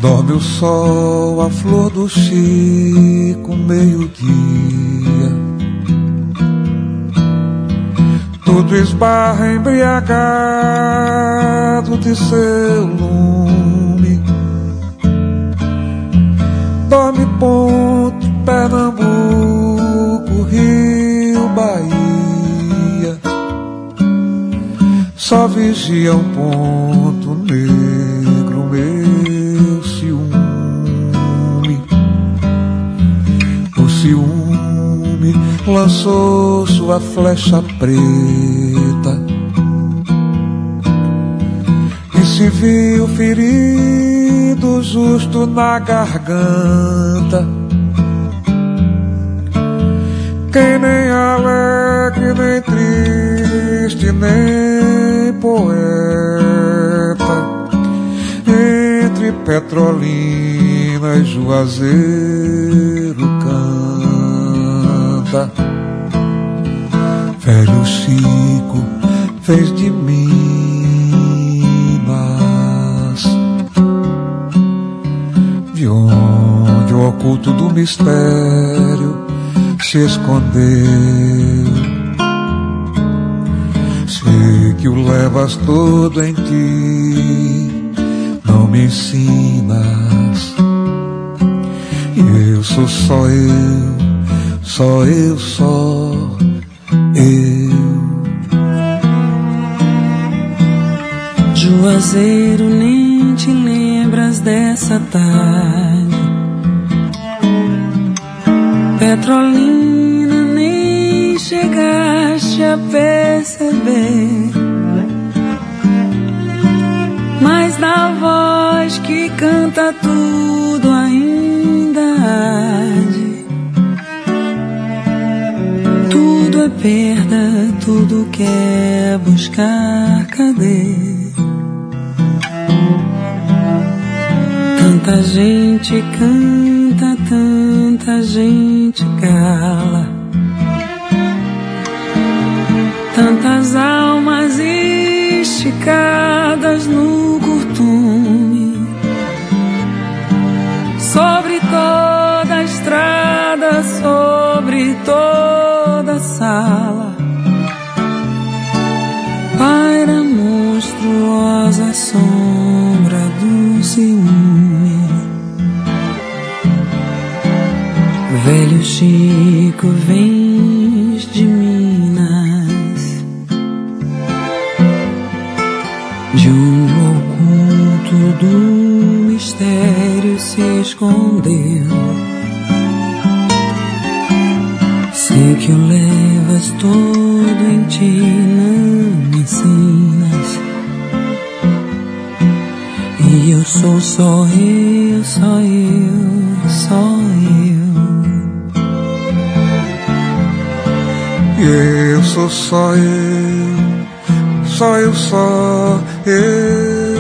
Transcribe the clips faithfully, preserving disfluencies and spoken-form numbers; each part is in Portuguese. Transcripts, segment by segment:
Dorme o sol, a flor do Chico, meio-dia. Tudo esbarra embriagado de seu lume. Dorme Ponto, Pernambuco, Rio, Bahia. Só vigia um ponto negro, meu ciúme. O ciúme lançou sua flecha preta e se viu ferido justo na garganta. Quem nem alegre, nem triste, nem poeta, entre Petrolina e Juazeiro canta. Velho Chico fez de Minas, de onde o oculto do mistério se escondeu. Sei que o levas todo em ti, não me ensinas. E eu sou só eu, só eu, só eu. Juazeiro, nem te lembras dessa tarde. Petrolina, nem chegaste a perceber, mas na voz que canta tudo ainda arde. Tudo é perda, tudo quer buscar cadê? Tanta gente canta, tanta gente cala, tantas almas esticadas no curtume, sobre toda a estrada, sobre toda a sala, paira monstruosa sombra do ciúme. Velho Chico, vens de Minas, de onde o oculto do mistério se escondeu. Sei que o levas todo em ti, não me ensinas. E eu sou só eu, só eu, só eu. E eu sou só eu, só eu, só eu.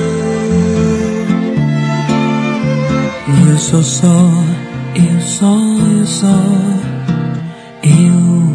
E eu sou só, eu só, eu só, eu.